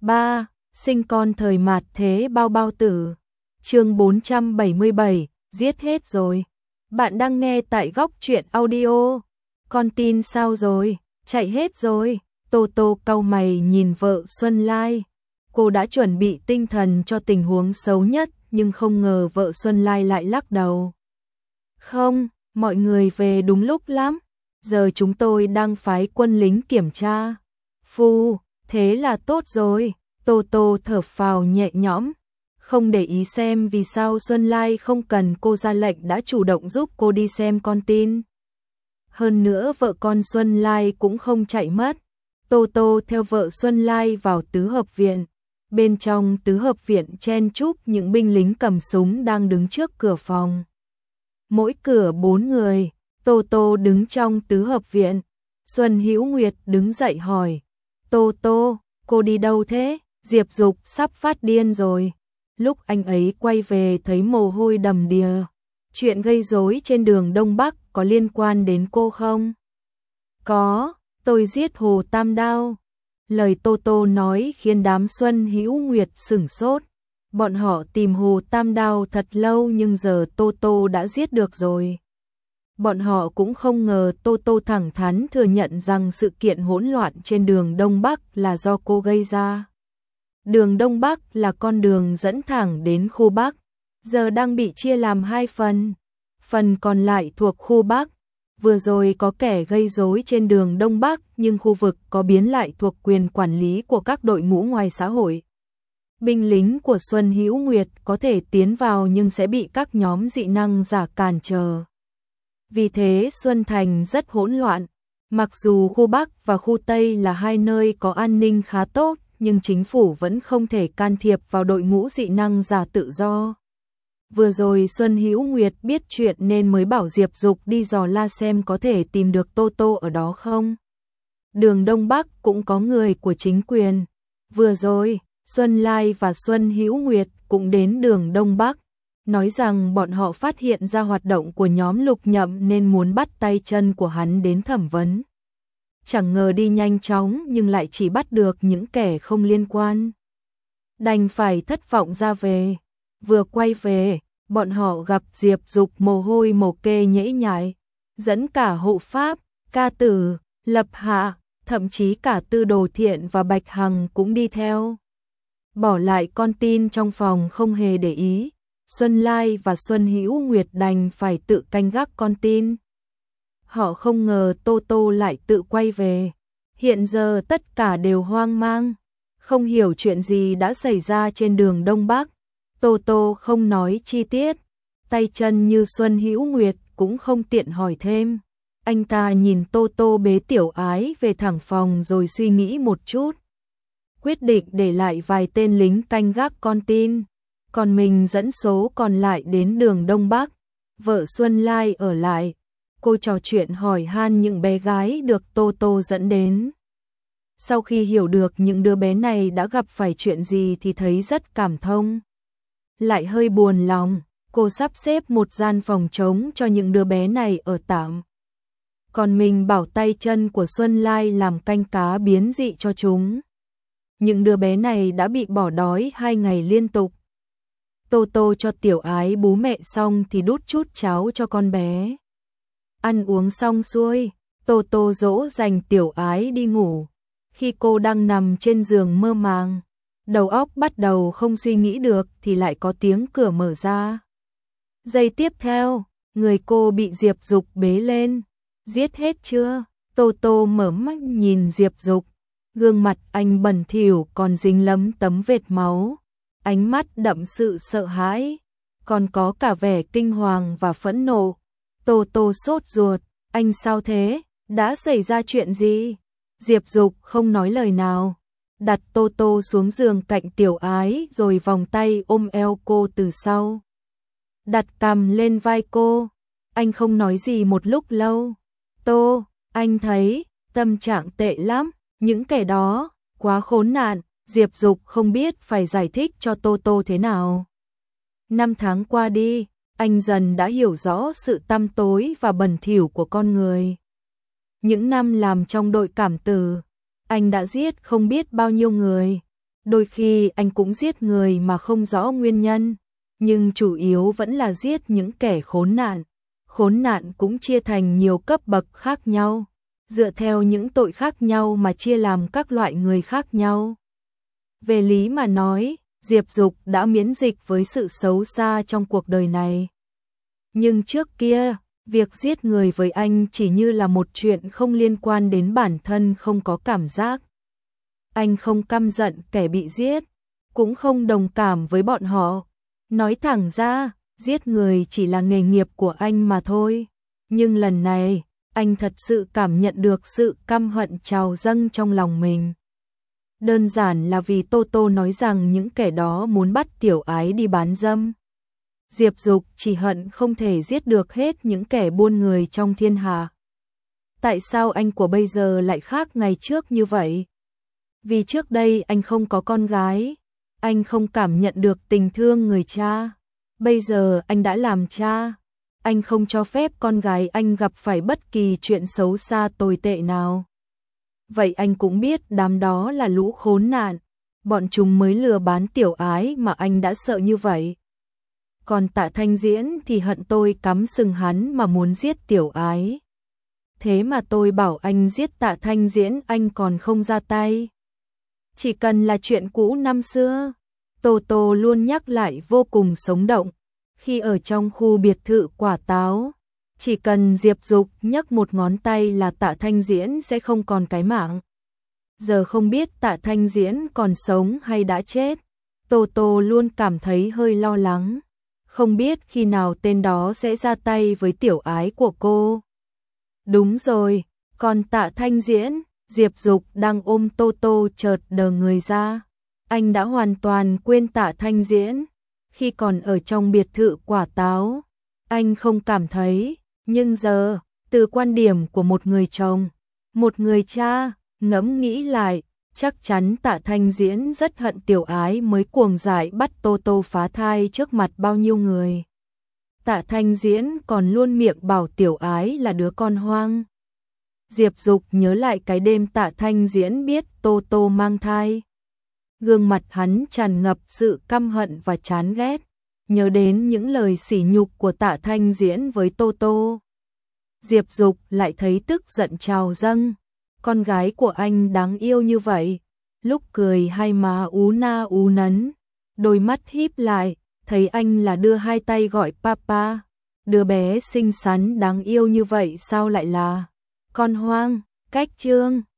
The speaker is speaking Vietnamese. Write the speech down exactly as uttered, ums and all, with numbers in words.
ba. Sinh con thời mạt thế bao bao tử. Chương bốn trăm bảy mươi bảy, giết hết rồi. Bạn đang nghe tại Góc Truyện Audio. Con tin sao rồi? Chạy hết rồi. Tô Tô cau mày nhìn vợ Xuân Lai. Cô đã chuẩn bị tinh thần cho tình huống xấu nhất, nhưng không ngờ vợ Xuân Lai lại lắc đầu. Không, mọi người về đúng lúc lắm. Giờ chúng tôi đang phái quân lính kiểm tra. Phu, thế là tốt rồi. Tô Tô thở phào nhẹ nhõm, không để ý xem vì sao Xuân Lai không cần cô ra lệnh đã chủ động giúp cô đi xem con tin. Hơn nữa vợ con Xuân Lai cũng không chạy mất. Tô Tô theo vợ Xuân Lai vào tứ hợp viện. Bên trong tứ hợp viện chen chúc những binh lính cầm súng đang đứng trước cửa phòng. Mỗi cửa bốn người. Tô Tô đứng trong tứ hợp viện. Xuân Hữu Nguyệt đứng dậy hỏi. Tô Tô, cô đi đâu thế? Diệp Dục sắp phát điên rồi. Lúc anh ấy quay về thấy mồ hôi đầm đìa. Chuyện gây rối trên đường Đông Bắc có liên quan đến cô không? Có, tôi giết Hồ Tam Đao. Lời Tô Tô nói khiến đám Xuân Hữu Nguyệt sửng sốt. Bọn họ tìm Hồ Tam Đao thật lâu nhưng giờ Tô Tô đã giết được rồi. Bọn họ cũng không ngờ Tô Tô thẳng thắn thừa nhận rằng sự kiện hỗn loạn trên đường Đông Bắc là do cô gây ra. Đường Đông Bắc là con đường dẫn thẳng đến khu Bắc, giờ đang bị chia làm hai phần. Phần còn lại thuộc khu Bắc. Vừa rồi có kẻ gây rối trên đường Đông Bắc nhưng khu vực có biến lại thuộc quyền quản lý của các đội ngũ ngoài xã hội. Binh lính của Xuân Hữu Nguyệt có thể tiến vào nhưng sẽ bị các nhóm dị năng giả cản trở. Vì thế Xuân Thành rất hỗn loạn. Mặc dù khu Bắc và khu Tây là hai nơi có an ninh khá tốt, nhưng chính phủ vẫn không thể can thiệp vào đội ngũ dị năng giả tự do. Vừa rồi Xuân Hữu Nguyệt biết chuyện nên mới bảo Diệp Dục đi dò la xem có thể tìm được Tô Tô ở đó không. Đường Đông Bắc cũng có người của chính quyền. Vừa rồi, Xuân Lai và Xuân Hữu Nguyệt cũng đến đường Đông Bắc, nói rằng bọn họ phát hiện ra hoạt động của nhóm Lục Nhậm nên muốn bắt tay chân của hắn đến thẩm vấn. Chẳng ngờ đi nhanh chóng nhưng lại chỉ bắt được những kẻ không liên quan. Đành phải thất vọng ra về. Vừa quay về, bọn họ gặp Diệp Dục mồ hôi mồ kê nhễ nhại, dẫn cả hộ pháp, ca tử, lập hạ, thậm chí cả Tư Đồ Thiện và Bạch Hằng cũng đi theo. Bỏ lại con tin trong phòng không hề để ý, Xuân Lai và Xuân Hữu Nguyệt đành phải tự canh gác con tin. Họ không ngờ Tô Tô lại tự quay về. Hiện giờ tất cả đều hoang mang, không hiểu chuyện gì đã xảy ra trên đường Đông Bắc. Tô Tô không nói chi tiết, tay chân như Xuân Hữu Nguyệt cũng không tiện hỏi thêm. Anh ta nhìn Tô Tô bế Tiểu Ái về thẳng phòng rồi suy nghĩ một chút. Quyết định để lại vài tên lính canh gác con tin, còn mình dẫn số còn lại đến đường Đông Bắc. Vợ Xuân Lai ở lại. Cô trò chuyện hỏi han những bé gái được Tô Tô dẫn đến. Sau khi hiểu được những đứa bé này đã gặp phải chuyện gì thì thấy rất cảm thông. Lại hơi buồn lòng, cô sắp xếp một gian phòng trống cho những đứa bé này ở tạm. Còn mình bảo tay chân của Xuân Lai làm canh cá biến dị cho chúng. Những đứa bé này đã bị bỏ đói hai ngày liên tục. Tô Tô cho Tiểu Ái bú mẹ xong thì đút chút cháo cho con bé. Ăn uống xong xuôi, Tô Tô dỗ dành Tiểu Ái đi ngủ. Khi cô đang nằm trên giường mơ màng, đầu óc bắt đầu không suy nghĩ được thì lại có tiếng cửa mở ra. Giây tiếp theo, người cô bị Diệp Dục bế lên. Giết hết chưa? Tô Tô mở mắt nhìn Diệp Dục. Gương mặt anh bẩn thỉu còn dính lấm tấm vệt máu. Ánh mắt đậm sự sợ hãi, còn có cả vẻ kinh hoàng và phẫn nộ. Tô Tô sốt ruột, anh sao thế? Đã xảy ra chuyện gì? Diệp Dục không nói lời nào, đặt Tô Tô xuống giường cạnh Tiểu Ái rồi vòng tay ôm eo cô từ sau. Đặt cằm lên vai cô, anh không nói gì một lúc lâu. Tô, anh thấy, tâm trạng tệ lắm, những kẻ đó, quá khốn nạn. Diệp Dục không biết phải giải thích cho Tô Tô thế nào. Năm tháng qua đi, anh dần đã hiểu rõ sự tăm tối và bẩn thỉu của con người. Những năm làm trong đội cảm tử, anh đã giết không biết bao nhiêu người. Đôi khi anh cũng giết người mà không rõ nguyên nhân, nhưng chủ yếu vẫn là giết những kẻ khốn nạn. Khốn nạn cũng chia thành nhiều cấp bậc khác nhau, dựa theo những tội khác nhau mà chia làm các loại người khác nhau. Về lý mà nói, Diệp Dục đã miễn dịch với sự xấu xa trong cuộc đời này. Nhưng trước kia, việc giết người với anh chỉ như là một chuyện không liên quan đến bản thân, không có cảm giác. Anh không căm giận kẻ bị giết, cũng không đồng cảm với bọn họ. Nói thẳng ra, giết người chỉ là nghề nghiệp của anh mà thôi. Nhưng lần này, anh thật sự cảm nhận được sự căm hận trào dâng trong lòng mình. Đơn giản là vì Tô Tô nói rằng những kẻ đó muốn bắt Tiểu Ái đi bán dâm. Diệp Dục chỉ hận không thể giết được hết những kẻ buôn người trong thiên hạ. Tại sao anh của bây giờ lại khác ngày trước như vậy? Vì trước đây anh không có con gái, anh không cảm nhận được tình thương người cha. Bây giờ anh đã làm cha, anh không cho phép con gái anh gặp phải bất kỳ chuyện xấu xa tồi tệ nào. Vậy anh cũng biết đám đó là lũ khốn nạn, bọn chúng mới lừa bán Tiểu Ái mà anh đã sợ như vậy. Còn Tạ Thanh Diễn thì hận tôi cắm sừng hắn mà muốn giết Tiểu Ái. Thế mà tôi bảo anh giết Tạ Thanh Diễn anh còn không ra tay. Chỉ cần là chuyện cũ năm xưa, Tô Tô luôn nhắc lại vô cùng sống động. Khi ở trong khu biệt thự quả táo, chỉ cần Diệp Dục nhấc một ngón tay là Tạ Thanh Diễn sẽ không còn cái mạng. Giờ không biết Tạ Thanh Diễn còn sống hay đã chết, Tô Tô luôn cảm thấy hơi lo lắng. Không biết khi nào tên đó sẽ ra tay với Tiểu Ái của cô. Đúng rồi, còn Tạ Thanh Diễn, Diệp Dục đang ôm Tô Tô chợt đờ người ra. Anh đã hoàn toàn quên Tạ Thanh Diễn. Khi còn ở trong biệt thự quả táo, anh không cảm thấy, nhưng giờ, từ quan điểm của một người chồng, một người cha, ngẫm nghĩ lại, chắc chắn Tạ Thanh Diễn rất hận Tiểu Ái mới cuồng dại bắt Tô Tô phá thai trước mặt bao nhiêu người. Tạ Thanh Diễn còn luôn miệng bảo Tiểu Ái là đứa con hoang. Diệp Dục nhớ lại cái đêm Tạ Thanh Diễn biết Tô Tô mang thai. Gương mặt hắn tràn ngập sự căm hận và chán ghét, nhớ đến những lời sỉ nhục của Tạ Thanh Diễn với Tô Tô. Diệp Dục lại thấy tức giận trào dâng, con gái của anh đáng yêu như vậy, lúc cười hai má ú na ú nấn, đôi mắt híp lại, thấy anh là đưa hai tay gọi papa, đứa bé xinh xắn đáng yêu như vậy sao lại là con hoang. Cách chương